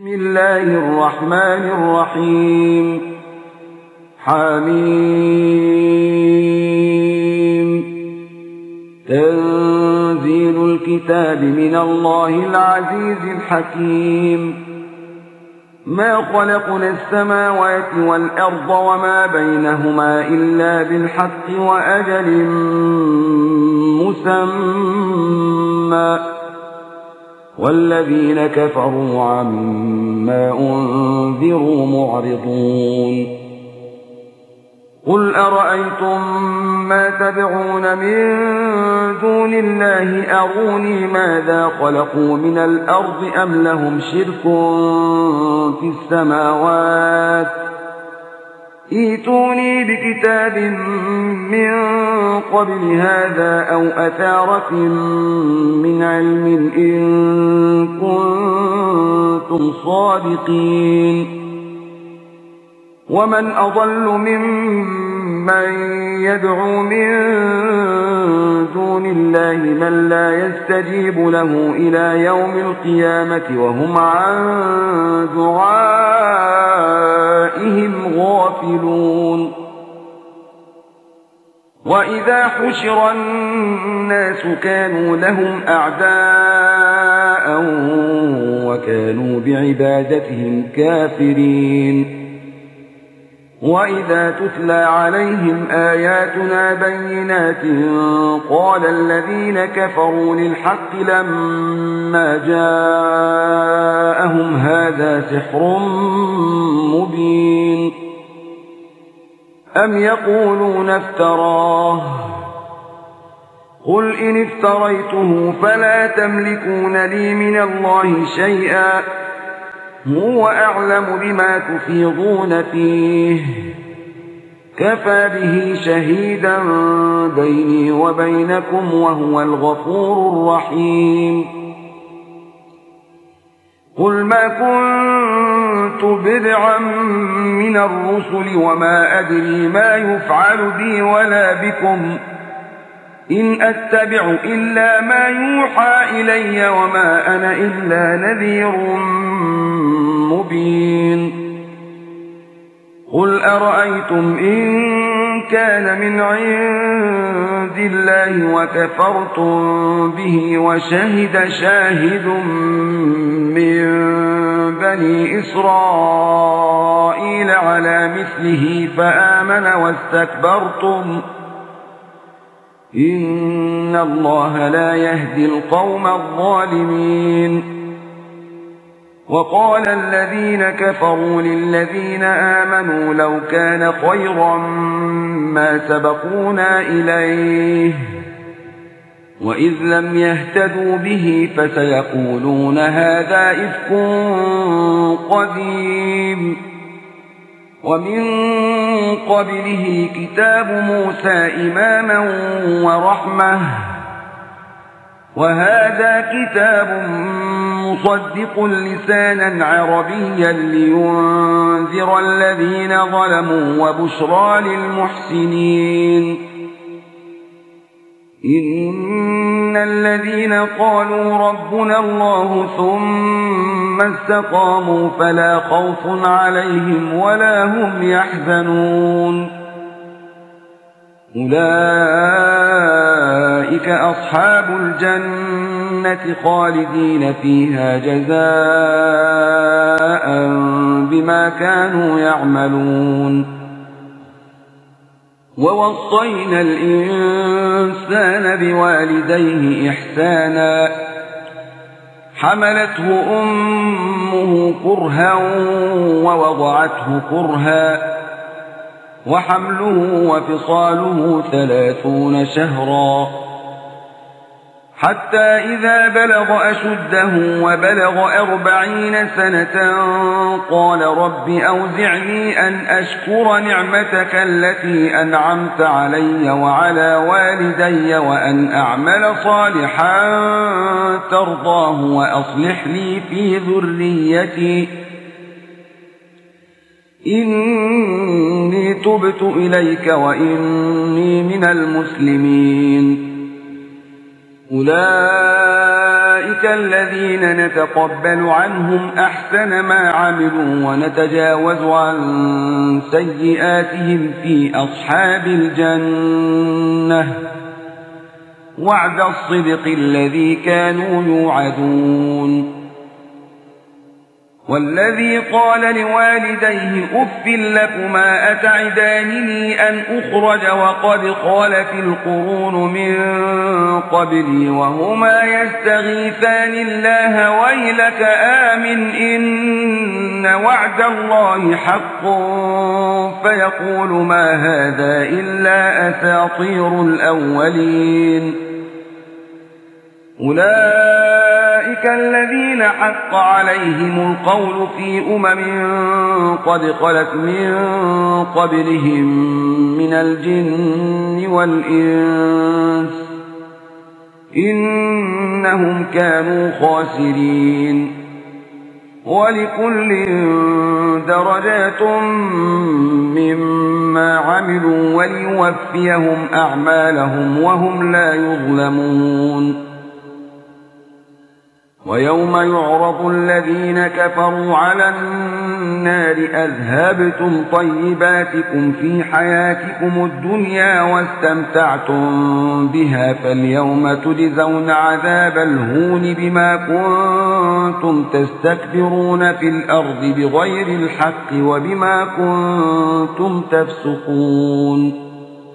بسم الله الرحمن الرحيم حميم تنزيل الكتاب من الله العزيز الحكيم ما خلقنا السماوات والأرض وما بينهما إلا بالحق وأجل مسمى والذين كفروا عما أنذروا معرضون قل أرأيتم ما تدعون من دون الله أروني ماذا خلقوا من الأرض أم لهم شرك في السماوات ائتوني بكتاب من قبل هذا أو أثارة من علم إن كنتم صادقين ومن أضل ممن يدعو من دون الله من لا يستجيب له إلى يوم القيامة وهم عن دعائهم غافلون وإذا حشر الناس كانوا لهم أعداء وكانوا بعبادتهم كافرين وإذا تتلى عليهم آياتنا بينات قال الذين كفروا للحق لما جاءهم هذا سحر مبين أم يقولون افتراه قل إن افتريته فلا تملكون لي من الله شيئا هو أعلم بما تفيضون فيه كفى به شهيدا بيني وبينكم وهو الغفور الرحيم قل ما كنت بدعا من الرسل وما أدري ما يفعل بي ولا بكم إن أتبع إلا ما يوحى إلي وما أنا إلا نذير مبين قل أرأيتم إن كان من عند الله وكفرتم به وشهد شاهد من بني إسرائيل على مثله فآمن واستكبرتم إن الله لا يهدي القوم الظالمين وقال الذين كفروا للذين آمنوا لو كان خيرا ما سبقونا إليه وإذ لم يهتدوا به فسيقولون هذا إفك قديم ومن قبله كتاب موسى إماما ورحمة وهذا كتاب مصدق لسانا عربيا لينذر الذين ظلموا وبشرى للمحسنين إن الذين قالوا ربنا الله ثم استقاموا فلا خوف عليهم ولا هم يحزنون أولئك أصحاب الجنة خالدين فيها جزاء بما كانوا يعملون ووصينا الإنسان بوالديه إحسانا حملته أمه كرها ووضعته كرها وحمله وفصاله 30 شهرا حتى إذا بلغ أشده وبلغ 40 سنة قال رب أوزعني أن أشكر نعمتك التي أنعمت علي وعلى والدي وأن أعمل صالحا ترضاه وأصلح لي في ذريتي إني تبت إليك وإني من المسلمين. أولئك أولئك الذين نتقبل عنهم أحسن ما عملوا ونتجاوز عن سيئاتهم في أصحاب الجنة وعد الصدق الذي كانوا يوعدون. والذي قال لوالديه أف لكما أتعدانني أن أخرج وقد خالت القرون من قبلي وهما يستغيثان الله ويلك آمن إن وعد الله حق فيقول ما هذا إلا أساطير الأولين. أولئك الذين حق عليهم القول في قد خلت من قبلهم من الجن والإنس إنهم كانوا خاسرين. ولكل درجات مما عملوا وليوفيهم أعمالهم وهم لا يظلمون. ويوم يعرض الذين كفروا على النار أذهبتم طيباتكم في حياتكم الدنيا واستمتعتم بها فاليوم تجزون عذاب الهون بما كنتم تستكبرون في الأرض بغير الحق وبما كنتم تفسقون.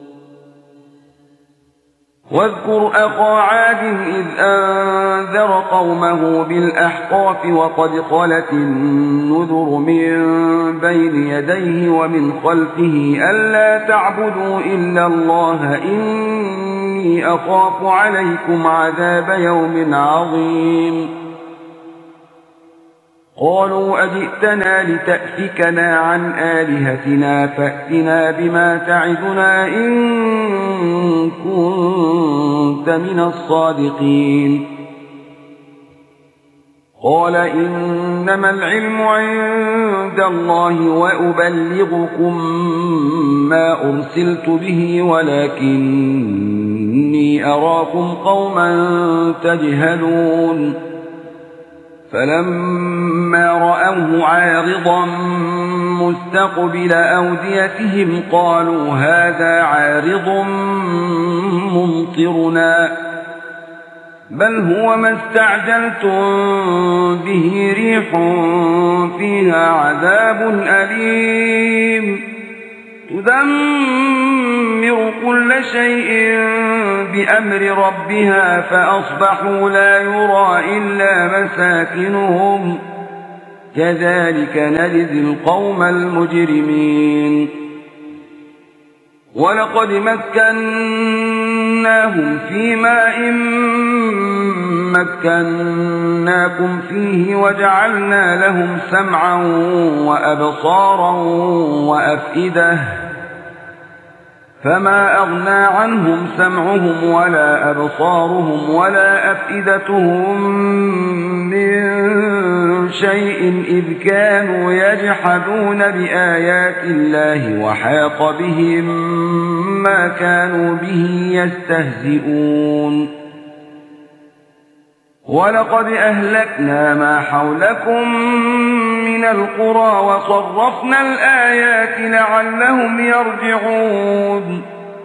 واذكر أخا عاد إذ أنذر قومه بالأحقاف وقد خلت النذر من بين يديه ومن خلفه ألا تعبدوا إلا الله إني أخاف عليكم عذاب يوم عظيم. قالوا أجئتنا لتأفكنا عن آلهتنا فأتنا بما تعدنا إن كنت من الصادقين. قال إنما العلم عند الله وأبلغكم ما أرسلت به ولكني أراكم قوما تجهلون. فلما رأوه عارضا مستقبل أوديتهم قالوا هذا عارض ممطرنا بل هو ما استعجلتم به ريح فيها عذاب أليم تدمر كل شيء بأمر ربها فأصبحوا لا يرى إلا مساكنهم كذلك نجزي القوم المجرمين. ولقد مكناهم في ماء مكناكم فيه وجعلنا لهم سمعا وأبصارا وأفئدة فما أغنى عنهم سمعهم ولا أبصارهم ولا أفئدتهم من شيء إذ كانوا يجحدون بآيات الله وحاق بهم ما كانوا به يستهزئون. ولقد أهلكنا ما حولكم من القرى وصرفنا الآيات لعلهم يرجعون.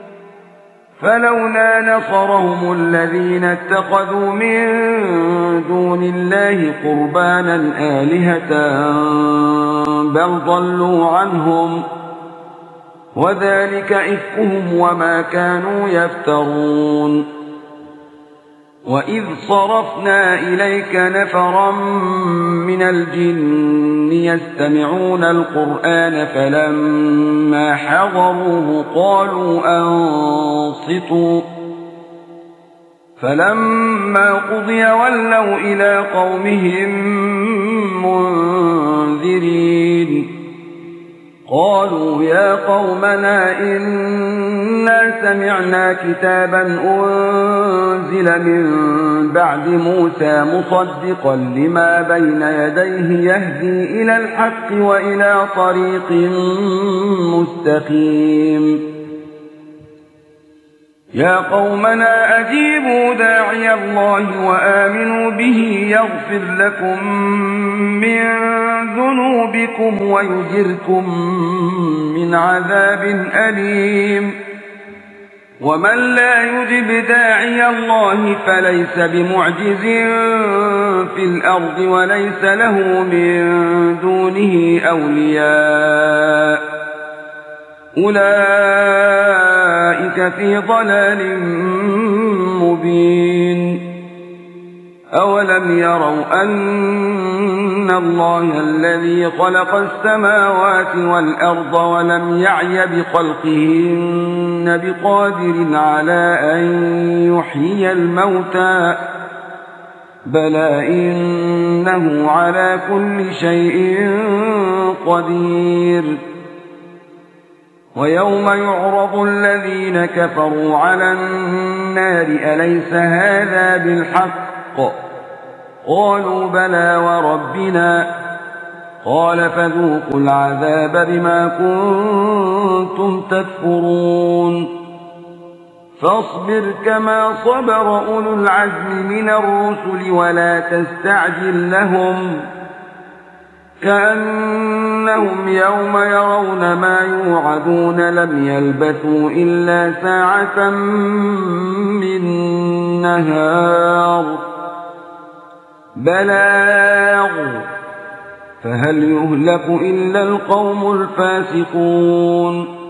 فلولا نصرهم الذين اتخذوا من دون الله قربانا آلهة بل ضلوا عنهم وذلك إفكهم وما كانوا يفترون. وإذ صرفنا إليك نفرا من الجن يستمعون القرآن فلما حضروه قالوا أنصتوا فلما قضي ولوا إلى قومهم منذرين. قالوا يا قومنا إنا سمعنا كتابا أنزل من بعد موسى مصدقا لما بين يديه يهدي إلى الحق وإلى طريق مستقيم يا قومنا أجيبوا داعي الله وآمنوا به يغفر لكم من ذنوبكم ويجركم من عذاب أليم ومن لا يجب داعي الله فليس بمعجز في الأرض وليس له من دونه أولياء أولئك في ضلال مبين أولم يروا أن الله الذي خلق السماوات والأرض ولم يعي بخلقهن بقادر على أن يحيي الموتى بلى إنه على كل شيء قدير ويوم يعرض الذين كفروا على النار أليس هذا بالحق قالوا بلى وربنا قال فذوقوا العذاب بما كنتم تكفرون فاصبر كما صبر أولو العزم من الرسل ولا تستعجل لهم كأنهم يوم يرون ما يوعدون لم يلبثوا إلا ساعة من نهار بلاغ فهل يهلك إلا القوم الفاسقون